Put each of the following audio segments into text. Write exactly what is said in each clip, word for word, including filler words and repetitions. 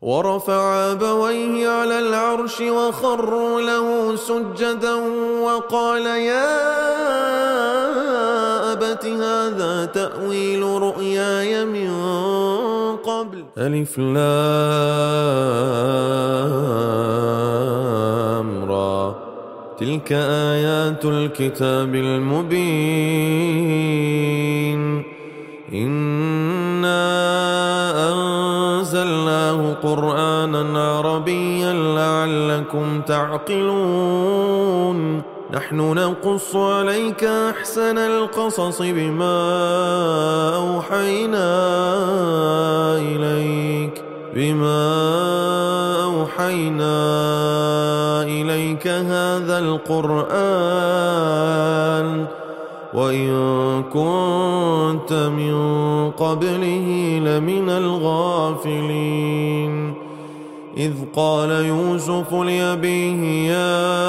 ورفع أبويه على العرش وخروا له سجدا وقال يا أبت هذا تأويل رؤياي من قبل ألف لام را تلك آيات الكتاب المبين إنا أنزلناه قرآنا عربيا لعلكم تعقلون نحن نقص عليك أحسن القصص بما أوحينا إليك بما أوحينا إليك هذا القرآن وإن كنت من قبله لمن الغافلين إذ قال يوسف لأبيه يا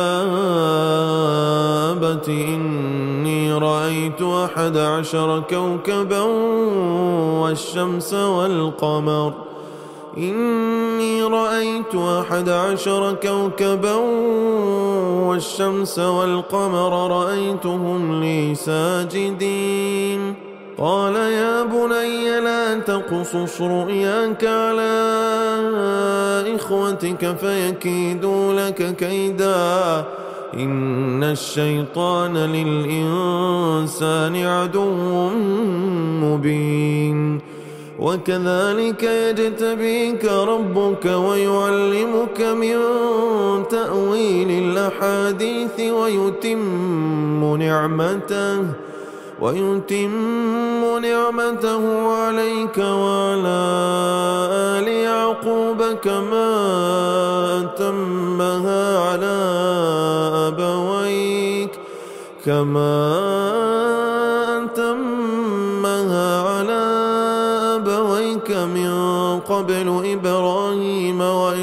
أبت إني رأيت أحد عشر كوكبا والشمس والقمر إني رأيت أحد عشر كوكبا والشمس والقمر رأيتهم لي ساجدين قال يا بني لا تقصص رؤياك على إخوتك فيكيدوا لك كيدا إن الشيطان للإنسان عدو مبين وكذلك يجتبيك ربك ويعلمك من تأويل الأحاديث ويتم نعمته ويتم نعمته عليك وعلى آل يعقوب كما أتمها على أبويك كما أتمها على أبويك من قبل إبراهيم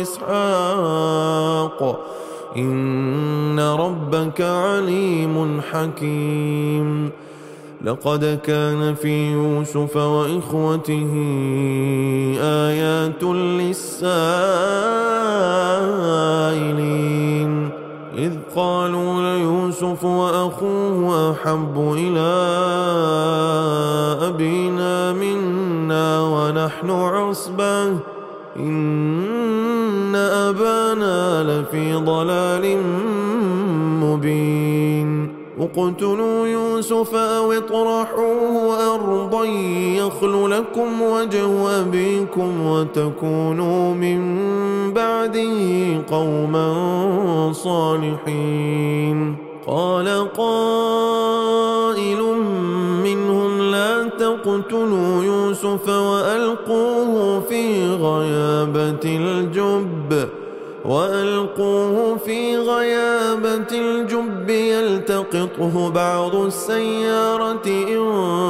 وإسحاق إن ربك عليم حكيم لقد كان في يوسف وإخوته آيات للسائلين إذ قالوا ليوسف وأخوه أحب إلى أبينا منا ونحن عصبة إن أبانا لفي ضلال مبين اقتلوا يوسف أو اطرحوه أرضا يخل لكم وجه أبيكم وتكونوا من بعده قوما صالحين قال قائل منهم لا تقتلوا يوسف وألقوه في غيابة الجب وألقوه في غيابة الجب يلتقطه بعض السيارة إن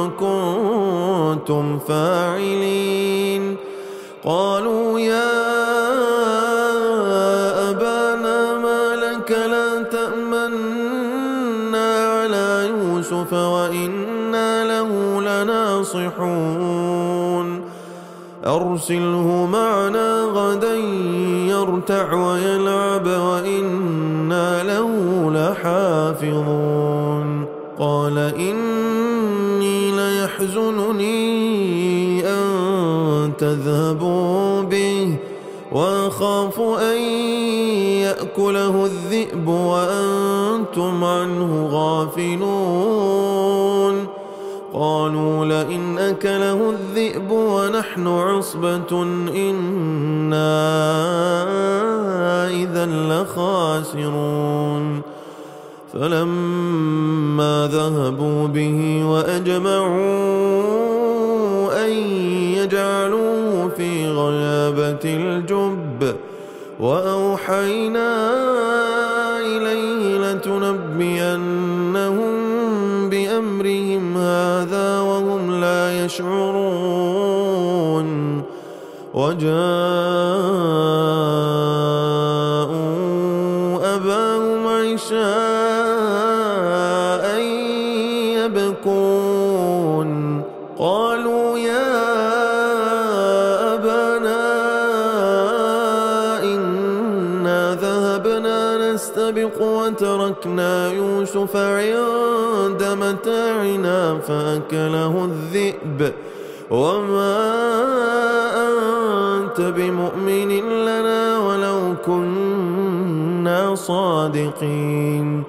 كنتم فاعلين قالوا يا أبانا ما لك لا تأمنا على يوسف وإنا له لناصحون أرسله معنا غدا يرتع ويلعب وإنا له لحافظون قال إني ليحزنني أن تذهبوا به وأخاف أن يأكله الذئب وأنتم عنه غافلون قالوا لئن أكله الذئب ونحن عصبة إنا إذا لخاسرون فلما ذهبوا به وأجمعوا أن يجعلوه في غيابة الجب وأوحينا إليه لتنبئنهم بأمرهم هذا وهم لا يشعرون وجاءوا أباهم عشاء يبكون قالوا يا أبانا نستبق وتركنا يوسف عند متاعنا فأكله الذئب وما أنت بمؤمن لنا ولو كنا صادقين.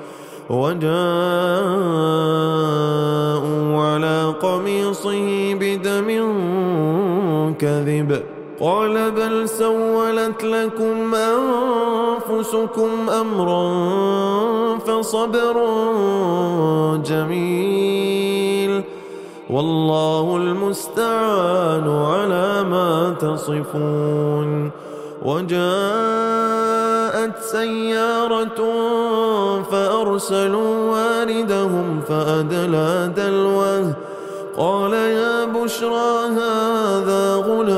وجاءوا على قميصه بدم كذب قال بل سولت لكم أنفسكم أمرا فصبر جميل والله المستعان على ما تصفون. وجاءت سيارة فأرسلوا واردهم فأدلى دلوه قال يا بشرى هذا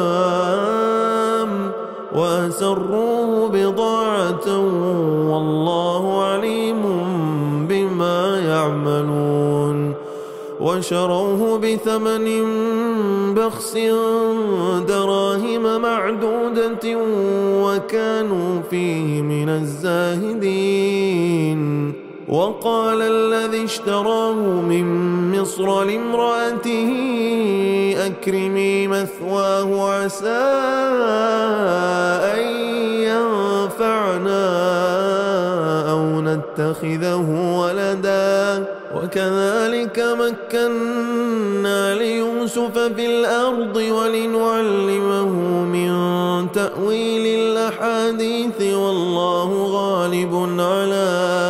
غلام وأسروه بضاعة والله عليم بما يعملون. وشروه بثمن بخس دراهم معدودة وكانوا فيه من الزاهدين. وقال الذي اشتراه من مصر لامرأته أكرمي مثواه عسى أن ينفعنا أو نتخذه ولدا وكذلك مكنا ليوسف في الأرض ولنعلمه من تأويل الأحاديث والله غالب على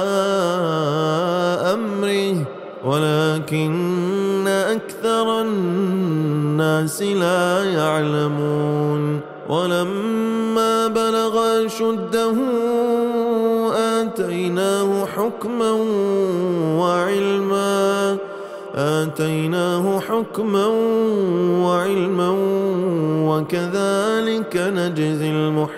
أمره ولكن أكثر الناس لا يعلمون. ولما بلغ أشده آتيناه حكما وعلما آتيناه حكما وعلما وكذلك نجزي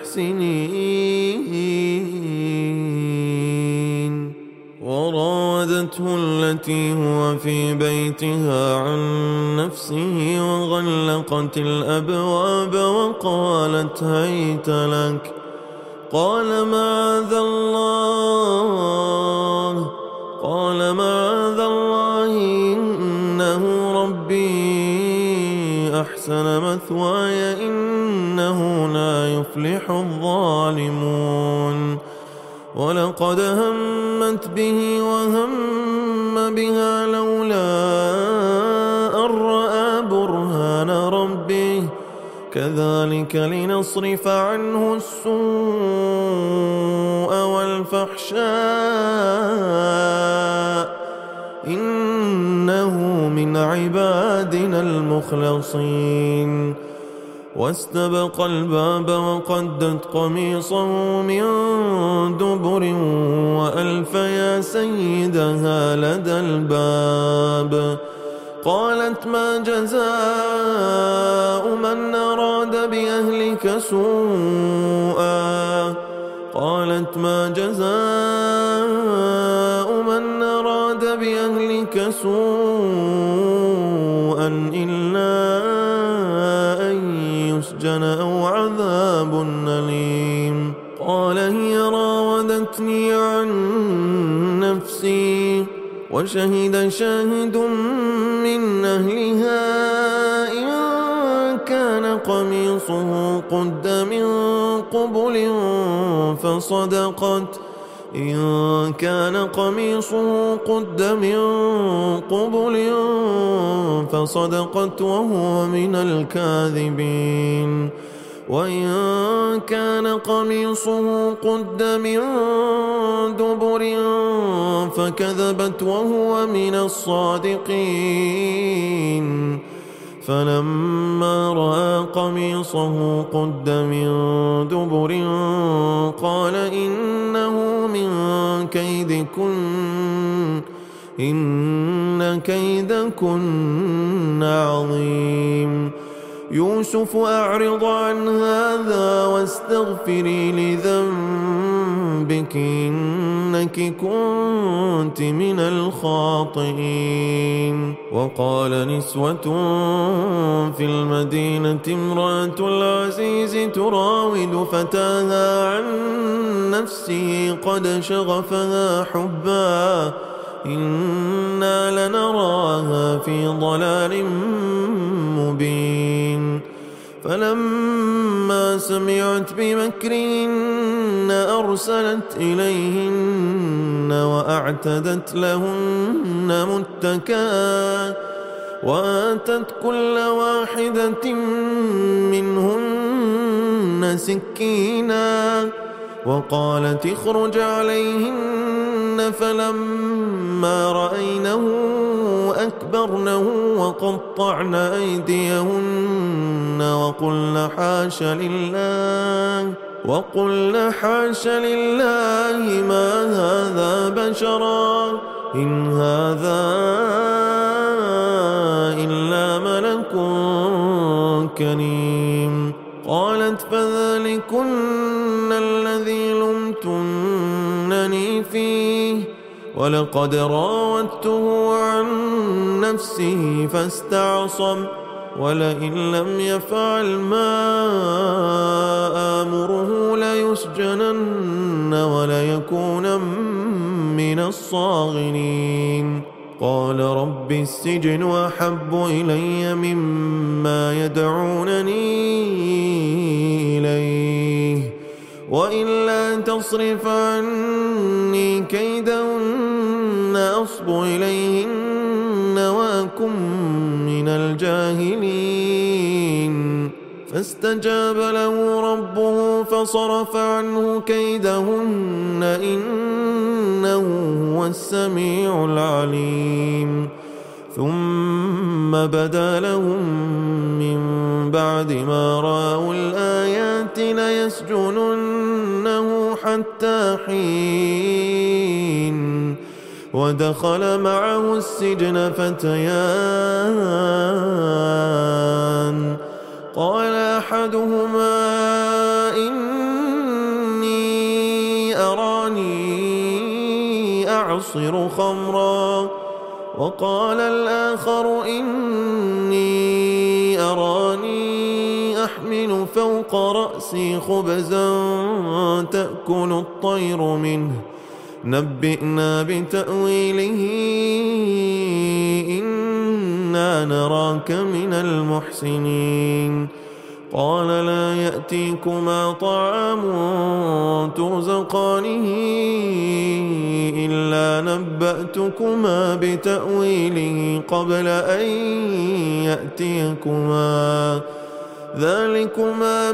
المحسنين. وراودته التي هو في بيتها عن نفسه وغلقت الأبواب وقالت هيت لك قال معاذ الله قال معاذ الله إنه ربي أحسن مثواي إنه لا يفلح الظالمون. ولقد همت به وهم بها لولا أن رأى برهان ربه كذلك لنصرف عنه السوء والفحشاء إنه من عبادنا المخلصين. واستبق الباب وقدت قميصه من دبر وألف يا سيدها لدى الباب قالت ما جزاء من أراد بأهلك سوءا قالت ما جزاء من أراد بأهلك سوءا إلا أن يسجن أو عذاب أليم. قال هي راودتني عن نفسي وشهد شاهد من أهلها إن كان قميصه قد من قبل فصدقت إن كان قميصه قد من قبل فصدقت وهو من الكاذبين وإن كان قميصه قد من دبر فكذبت وهو من الصادقين. فلما رأى قميصه قد من دبر قال إنه من كيدكن إن كيدكن عظيم. يوسف أعرض عن هذا واستغفري لذنبك بك إنك كنت من الخاطئين. وقال نسوة في المدينة امرأة العزيز تراود فتاها عن نفسه قد شغفها حبا إنا لنراها في ضلال مبين. فلما سمعت بمكرهن أرسلت إليهن وأعتدت لهن متكئا وآتت كل واحدة منهن سكينا وقالت اخرج عليهن. فلما رأينه أكبرنه وقطعن أيديهن وقلن حاش لله وقلن حاش لله ما هذا بشرا إن هذا إلا ملك كريم. قالت فذلكن الذي لمتنني فيه ولقد راودته عن نفسه فاستعصم ولئن لم يفعل ما آمره ليسجنن وليكون من الصاغرين. قال رب السجن أحب إلي مما يدعونني إليه وإلا تصرف عني كيدهن أصب إليهن وأكن من الجاهلين. فاستجاب له ربه فصرف عنه كيدهن إنه هو السميع العليم. ثم بدا لهم من بعد ما رأوا الآيات ليسجننه حتى حين. ودخل معه السجن فتيان قال أحدهما إني أراني أعصر خمرا وقال الآخر إني أراني أحمل فوق رأسي خبزا تأكل الطير منه نبئنا بتأويله إنا نراك من المحسنين. قال لا يأتيكما طعام ترزقانه إلا نبأتكما بتأويله قبل أن يأتيكما ذلكما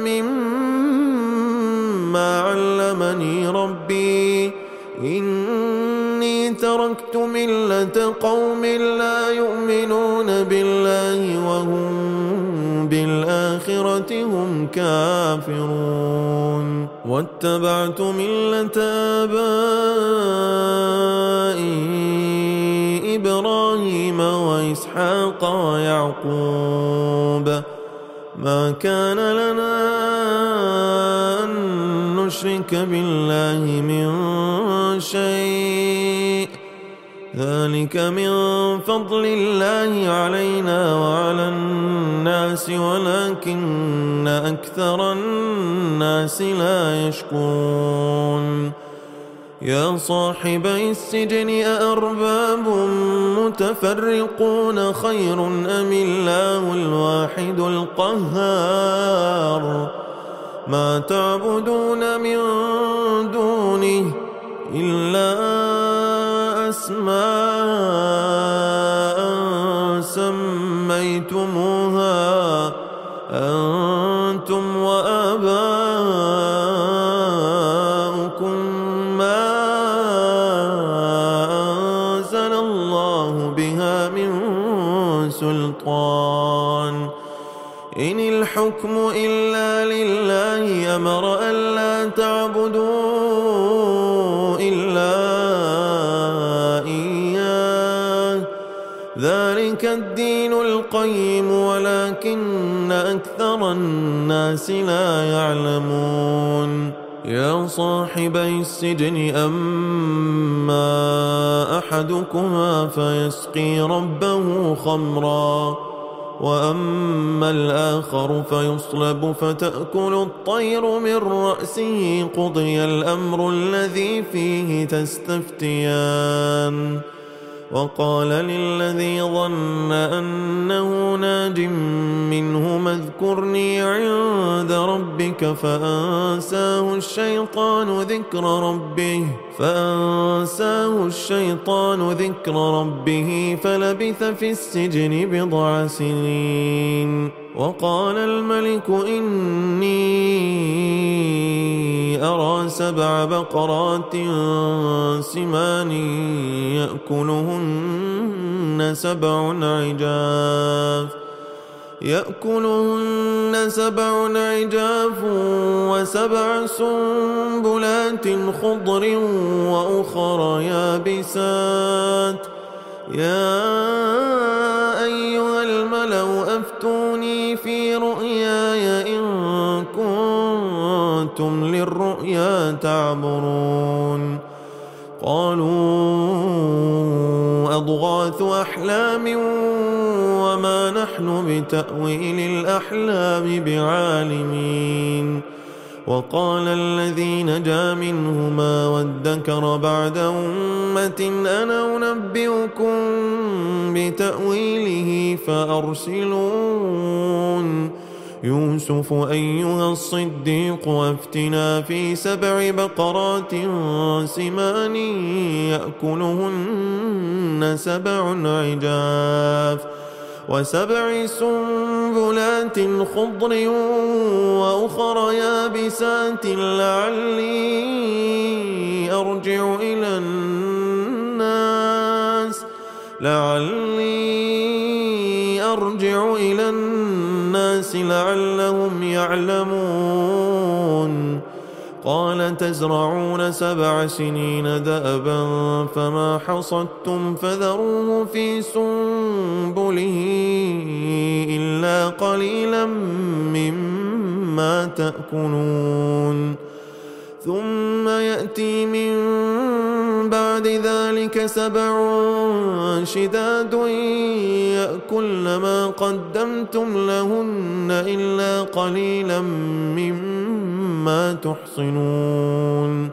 مما علمني ربي إني تركت ملة قوم لا يؤمنون بالله وهم بالآخرة هم كافرون. واتبعت ملة آبائي إبراهيم وإسحاق ويعقوب ما كان لنا أن نشرك بالله من شيء ذلك من فضل الله علينا وعلى الناس ولكن أكثر الناس لا يشكرون. يا صاحبي السجن أأرباب متفرقون خير أم الله الواحد القهار ما تعبدون من دونه إلا أسماء سميتموها أنتم وآباؤكم ما أنزل الله بها من سلطان إن الحكم إلا لله أمر ألا تعبدوا إلا إياه ذلك الدين القيم ولكن أكثر الناس لا يعلمون. يا صاحبي السجن أما أحدكما فيسقي ربه خمرا وأما الآخر فيصلب فتأكل الطير من رأسه قضي الأمر الذي فيه تستفتيان. وقال للذي ظن أنه ناج منهما اذكرني عند ربك فأنساه الشيطان ذكر ربه فأنساه الشيطان ذكر ربه فلبث في السجن بضع سنين. وقال الملك إني أرى سبع بقرات سمان يأكلهن سبع عجاف يأكلهن سبع عجاف وسبع سنبلات خضر وأخر يابسات يا أيها الملأ أفتوني في رؤياي إن كنتم للرؤيا تعبرون. قالوا أضغاث أحلام وما نحن بتأويل الأحلام بعالمين. وقال الذي نجا منهما وادكر بعد أمة أنا أنبئكم بتأويله فأرسلون. يوسف أيها الصديق أفتنا في سبع بقرات سمان يأكلهن سبع عجاف وسبع سنبلات خضر وأخر يابسات لعلي أرجع إلى الناس لعلي أرجع إلى الناس لعلهم يعلمون. قال تزرعون سبع سنين دأبا فما حصدتم فذروه في سنبله إلا قليلا مما تأكلون. ثم يأتي من بعد ذلك سبع شداد يأكلن ما قدمتم لهن إلا قليلا مما تحصنون.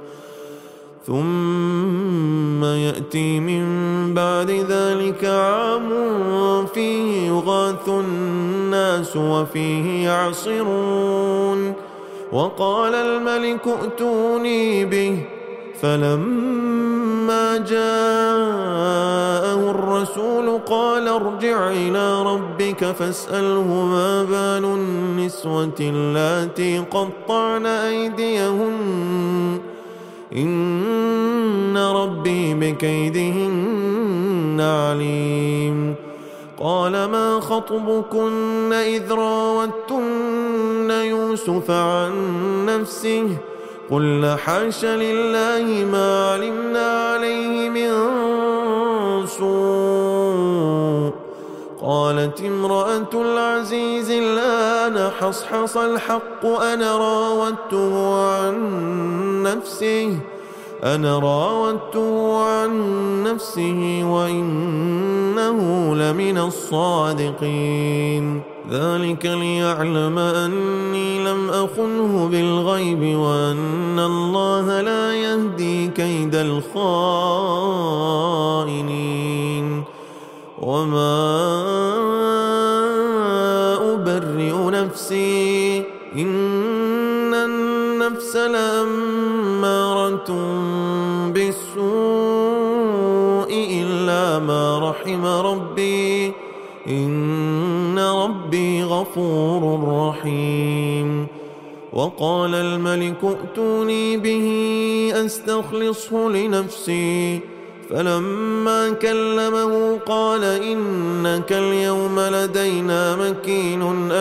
ثم يأتي من بعد ذلك عام فيه يغاث الناس وفيه يعصرون. وقال الملك ائتوني به فلما جاءه الرسول قال ارجع إلى ربك فاسأله ما بال النسوة اللاتي قطعن أيديهن إن ربي بكيدهن عليم. قال ما خطبكن إذ راوتن يوسف عن نفسه قلنا حاش لله ما علمنا عليه من سوء. قالت امرأة العزيز الآن حصحص الحق أنا راودته عن نفسه أنا راودته عن نفسه وإنه لمن الصادقين. ذلك ليعلم أني لم أخنه بالغيب وأن الله لا يهدي كيد الخائنين. وما أبرئ نفسي إن النفس لأمارة بالسوء إلا ما رحم ربي إن ربي غفور رحيم. وقال الملك ائتوني به أستخلصه لنفسي فلما كلمه قال إنك اليوم لدينا مكين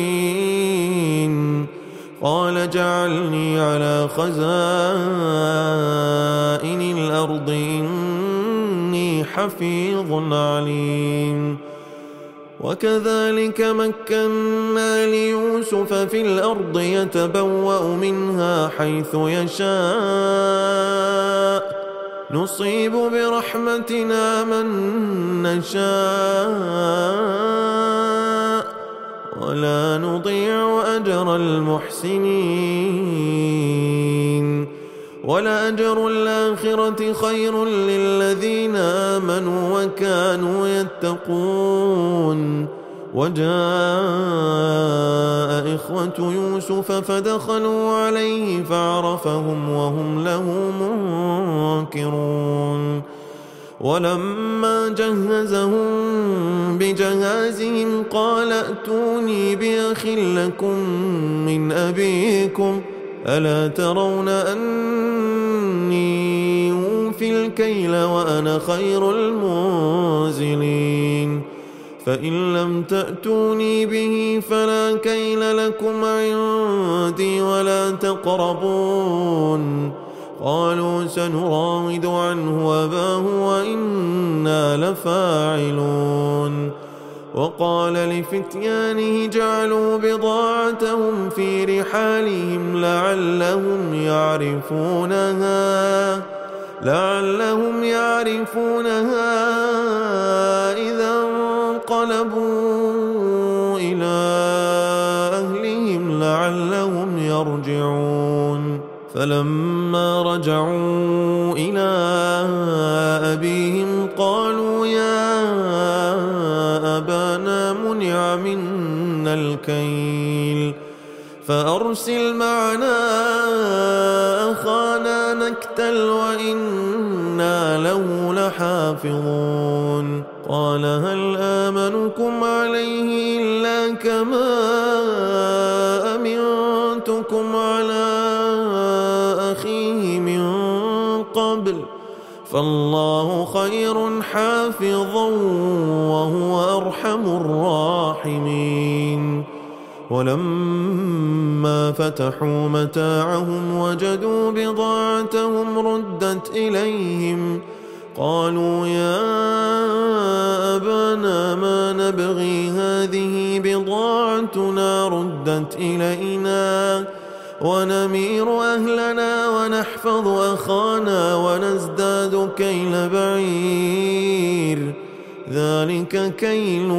أمين. قال اجعلني على خزائن الأرض إني حفيظ عليم. وكذلك مكنا ليوسف في الأرض يتبوأ منها حيث يشاء نصيب برحمتنا من نشاء ولا نضيع أجر المحسنين ولأجر الآخرة خير للذين آمنوا وكانوا يتقون وجاء إخوة يوسف فدخلوا عليه فعرفهم وهم له منكرون ولما جهزهم بجهازهم قال ائتوني بأخ لكم من أبيكم ألا ترون أني أوفي الكيل وأنا خير المنزلين فإن لم تأتوني به فلا كيل لكم عندي ولا تقربون قالوا سنراود عنه أباه وإنا لفاعلون وقال لفتيانه جعلوا بضاعتهم في رحالهم لعلهم يعرفونها لعلهم يعرفونها إذا انقلبوا إلى أهلهم لعلهم يرجعون فلما رجعوا إلى أبيهم قالوا يا أبانا منع منا الكيل فأرسل معنا أخانا نكتل وإنا له لحافظون قال هل آمنكم عليه إلا كما أمنتكم على أخيه من قبل فالله خير حافظا وهو أرحم الراحمين ولما فتحوا متاعهم وجدوا بضاعتهم ردت إليهم قالوا يا أبانا ما نبغي هذه بضاعتنا ردت إلينا ونمير أهلنا ونحفظ أخانا ونزداد كيل بعير ذلك كيل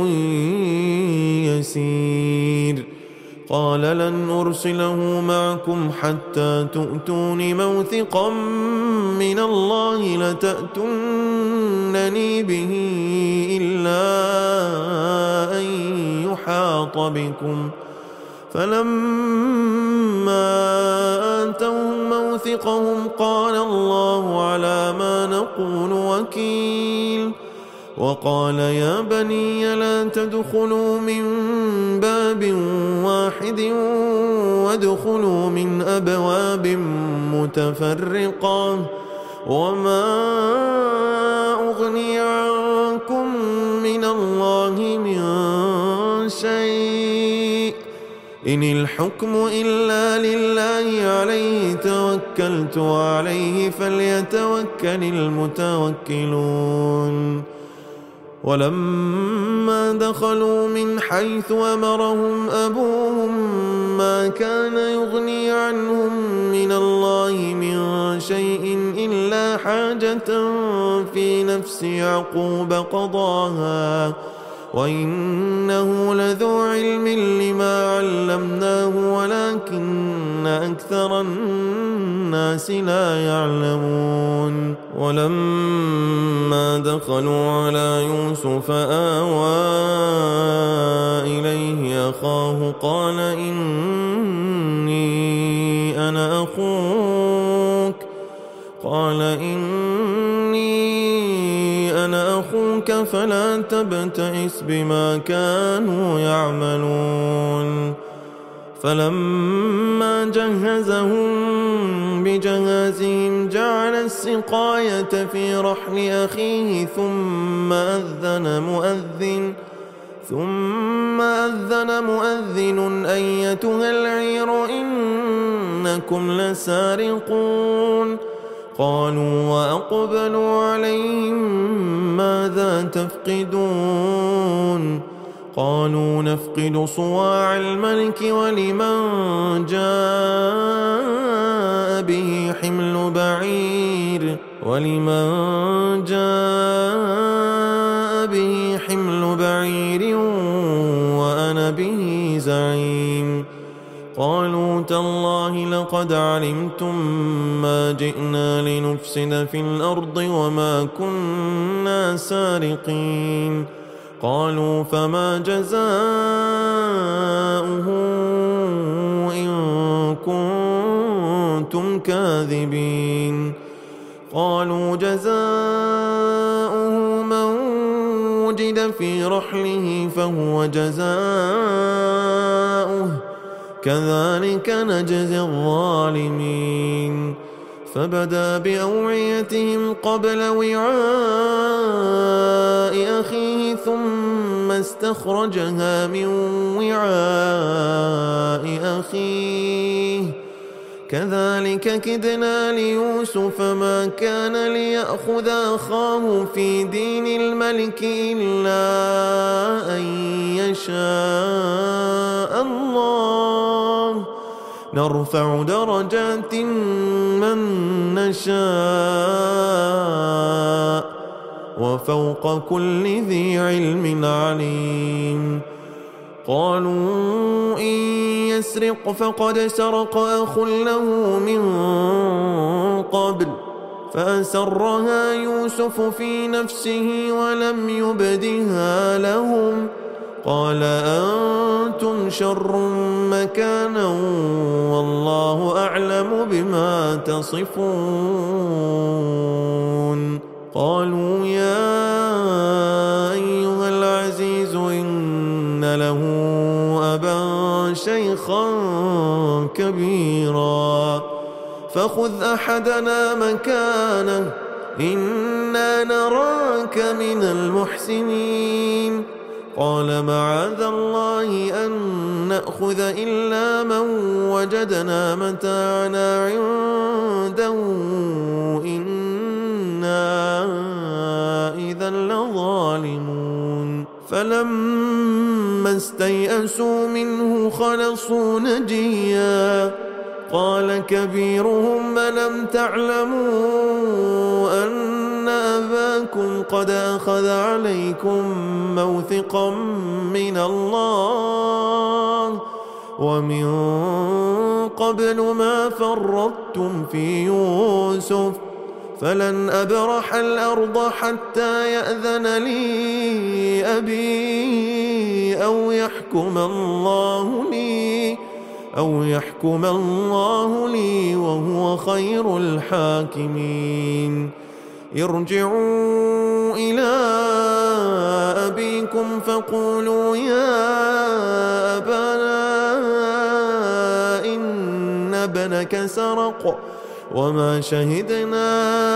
يسير قال لن أرسله معكم حتى تؤتون موثقا من الله لتأتونني به إلا أن يحاط بكم فلما آتوهم موثقهم قال الله على ما نقول وكيل وقال يا بني لا تدخلوا من باب واحد وادخلوا من أبواب متفرقة وما أغني عنكم من الله من شيء إن الحكم إلا لله عليه توكلت وعليه فليتوكل المتوكلون ولما دخلوا من حيث أمرهم أبوهم ما كان يغني عنهم من الله من شيء إلا حاجة في نفس يعقوب قضاها وإنه لذو علم لما علمناه ولكن أكثر الناس لا يعلمون ولما دخلوا على يوسف آوى إليه أخاه قال إني أنا أخوك قال إني أنا أخوك فلا تبتئس بما كانوا يعملون فلما جهزهم بجهازهم جعل السقاية في رحل أخيه ثم أذن مؤذن ثم أذن مؤذن أيتها العير إنكم لسارقون قالوا وأقبلوا عليهم ماذا تفقدون قالوا نفقد صواع الملك ولمن جاء به حمل بعير ولمن جاء به حمل بعير وأنا به زعيم. قالوا تالله لقد علمتم ما جئنا لنفسد في الأرض وما كنا سارقين. قالوا فما جزاؤه إن كنتم كاذبين. قالوا جزاؤه من وجد في رحله فهو جزاؤه كذلك نجزي الظالمين. فبدأ بأوعيتهم قبل وعاء أخيه ثم استخرجها من وعاء أخيه كذلك كدنا ليوسف ما كان ليأخذ أخاه في دين الملك إلا أن يشاء الله نرفع درجات من نشاء وفوق كل ذي علم عليم. قالوا إن يسرق فقد سرق أخ له من قبل فأسرها يوسف في نفسه ولم يبدها لهم. قال أنتم شر مكانا والله أعلم بما تصفون. قالوا يا أيها العزيز إن له أبا شيخا كبيرا فخذ أحدنا مكانه إنا نراك من المحسنين. قال معاذ الله أن نأخذ إلا من وجدنا متاعنا عنده إنا إذا لظالمون. فلما استيئسوا منه خلصوا نجيا. قال كبيرهم ألم تعلموا أن أباكم قد أخذ عليكم موثقا من الله ومن قبل ما فرطتم في يوسف فلن أبرح الأرض حتى يأذن لي أبي أو يحكم الله لي أو يحكم الله لي وهو خير الحاكمين. ارجعوا إلى أبيكم فقولوا يا أبانا إن ابنك سرق وما شهدنا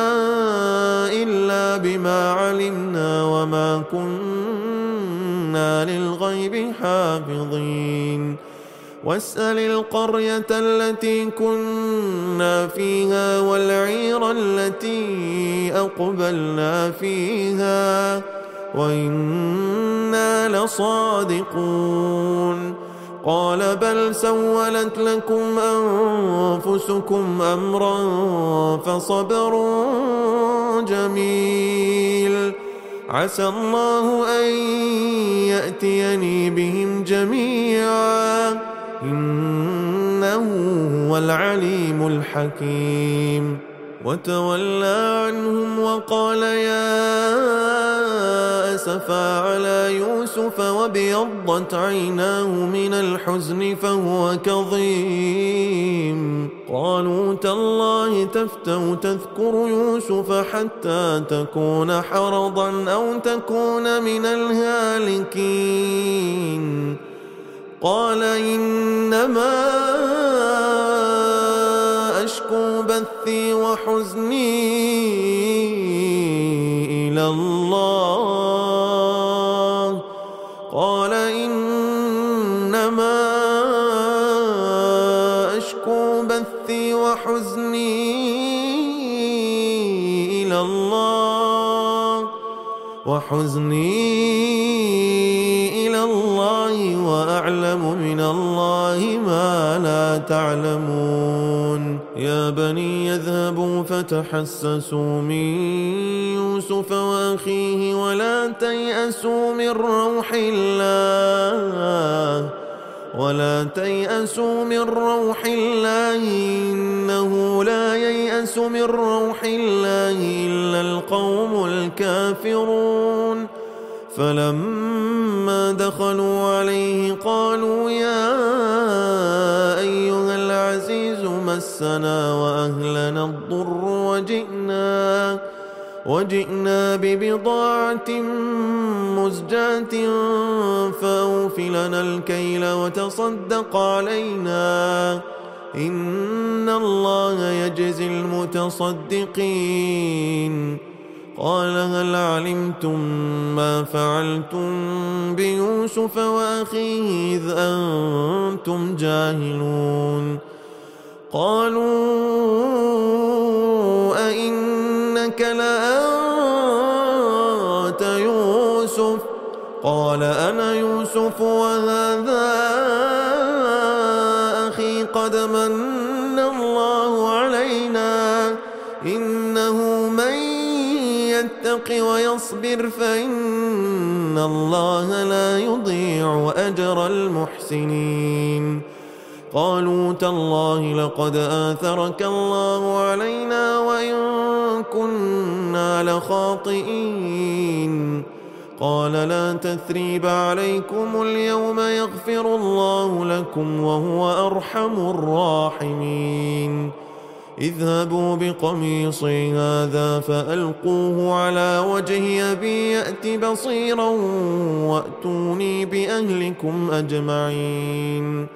إلا بما علمنا وما كنا للغيب حافظين. واسأل القرية التي كنا فيها والعير التي أقبلنا فيها وإنا لصادقون. قال بل سولت لكم أنفسكم أمرا فصبر جميل عسى الله أن يأتيني بهم جميعا إنه هو العليم الحكيم. وتولى عنهم وقال يا أسفا على يوسف وابيضت عيناه من الحزن فهو كظيم. قالوا تالله تفتأ تذكر يوسف حتى تكون حرضا أو تكون من الهالكين. قال إنما أشكو بثي وحزني إلى الله. قال إنما أشكو بثي وحزني إلى الله وحزني إلى الله وأعلم من الله ما لا تعلمون يا بني اذهبوا فتحسسوا من يوسف وأخيه ولا تيأسوا من روح الله ولا تيأسوا من روح الله إنه لا ييأس من روح الله إلا القوم الكافرون فلما دخلوا عليه قالوا يا أيها العزيز مسنا وأهلنا الضر وجئنا وجئنا ببضاعة مزجاة فأوف لنا الكيل وتصدق علينا إن الله يجزي المتصدقين قال هل علمتم ما فعلتم بيوسف وأخيه إذ أنتم جاهلون قالوا أئنك لأنت يوسف قال أنا يوسف وهذا أخي قد من الله علينا إنه من يتق ويصبر فإن الله لا يضيع أجر المحسنين قالوا تالله لقد آثرك الله علينا وإن كنا لخاطئين قال لا تثريب عليكم اليوم يغفر الله لكم وهو أرحم الراحمين اذهبوا بقميصي هذا فألقوه على وجه أبي يأت بصيرا وأتوني بأهلكم أجمعين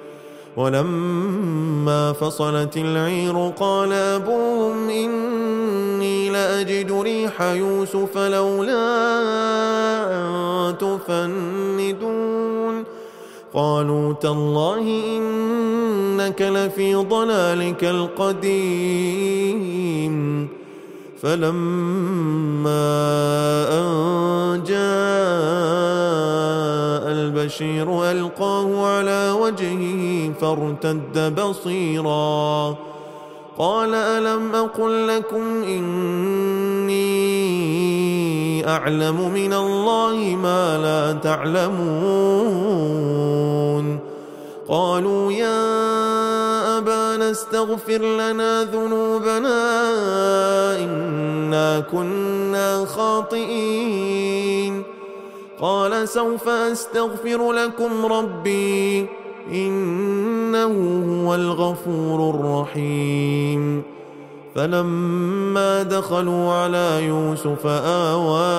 ولما فصلت العير قال أبوهم إني لأجد ريح يوسف لولا أن تفندون قالوا تالله إنك لفي ضلالك القديم فلما أن جاء البشير ألقاه على وجهه فارتد بصيرا قال ألم أقل لكم إني أعلم من الله ما لا تعلمون قالوا يا أبانا استغفر لنا ذنوبنا إنا كنا خاطئين قال سوف أستغفر لكم ربي إنه هو الغفور الرحيم فلما دخلوا على يوسف آوى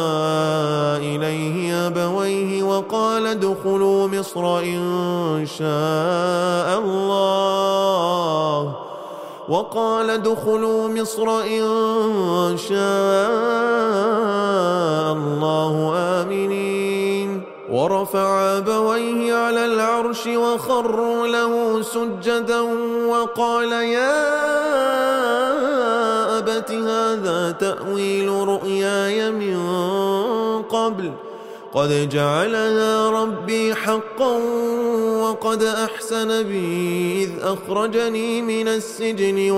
إليه أبويه وقال ادخلوا مصر إن شاء الله وقال ادخلوا مصر إن شاء الله آمنين ورفع أبويه على العرش وخروا له سجدا وقال يا أبت هذا تأويل رؤياي من قبل قد جعلها ربي حقا وقد أحسن بي إذ أخرجني من السجن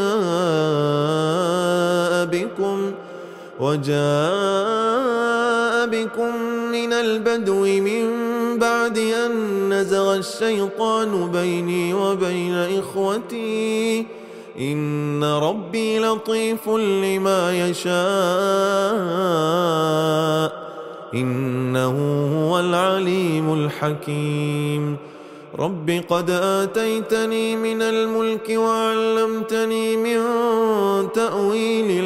وجاء بكم وجاء بكم من البدو من بعد أن نزغ الشيطان بيني وبين إخوتي إن ربي لطيف لما يشاء إنه هو العليم الحكيم رب قد آتيتني من الملك وعلمتني من تأويل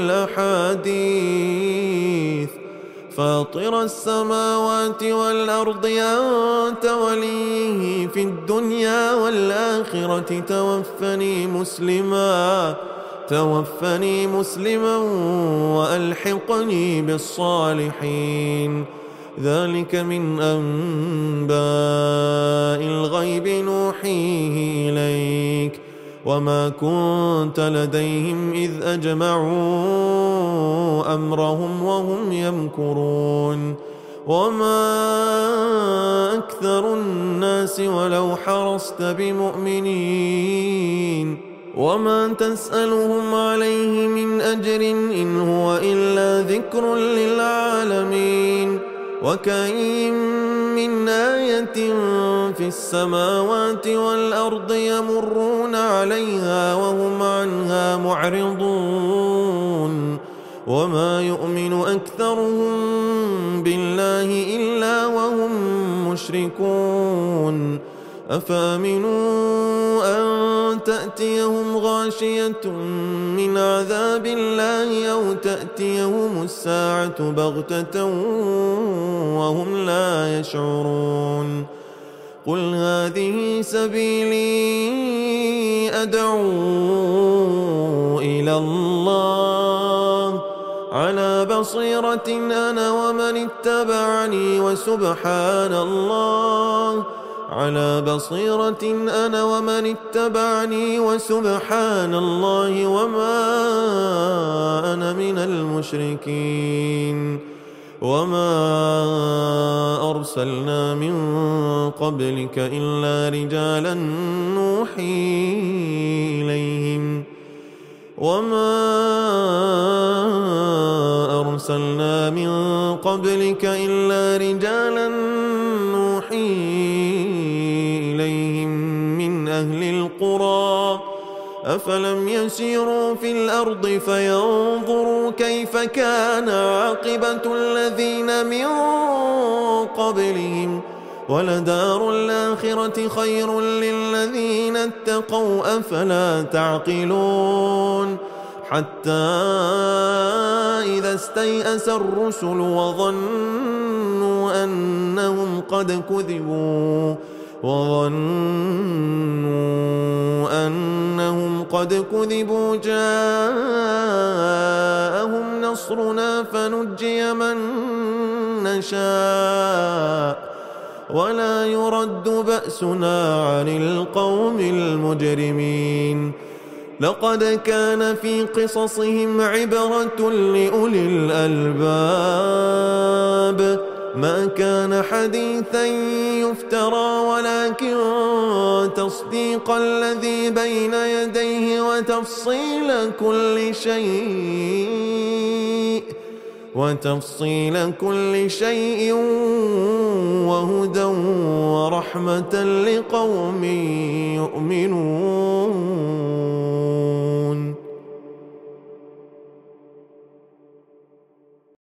الأحاديث فاطر السماوات والأرض أنت وليه في الدنيا والآخرة توفني مسلما توفني مسلما وألحقني بالصالحين ذلك من أنباء الغيب نوحيه إليك وما كنت لديهم إذ أجمعوا أمرهم وهم يمكرون وما أكثر الناس ولو حرصت بمؤمنين وما تسألهم عليه من أجر إن هو إلا ذكر للعالمين وكأين من آية في السماوات والأرض يمرون عليها وهم عنها معرضون وما يؤمن أكثرهم بالله إلا وهم مشركون أفأمنوا أن تأتيهم غاشية من عذاب الله أو تأتيهم الساعة بغتة وهم لا يشعرون قل هذه سبيلي أدعو إلى الله على بصيرة أنا ومن اتبعني وسبحان الله على بصيرة أنا ومن اتبعني وسبحان الله وما أنا من المشركين وما أرسلنا من قبلك إلا رجالا نوحي إليهم وما أرسلنا من قبلك إلا رجالا نوحي إليهم من أهل القرى أفلم يسيروا في الأرض فينظروا كيف كان عاقبة الذين من قبلهم ولدار الآخرة خير للذين اتقوا أفلا تعقلون حتى إذا استيأس الرسل وظنوا أنهم قد كذبوا وظنوا أنهم قد كذبوا جاءهم نصرنا فنجي من نشاء ولا يرد بأسنا عن القوم المجرمين لقد كان في قصصهم عبرة لأولي الألباب ما كان حديثا يفترى ولكن تصديق الذي بين يديه وتفصيل كل شيء وتفصيل كل شيء وهدى ورحمة لقوم يؤمنون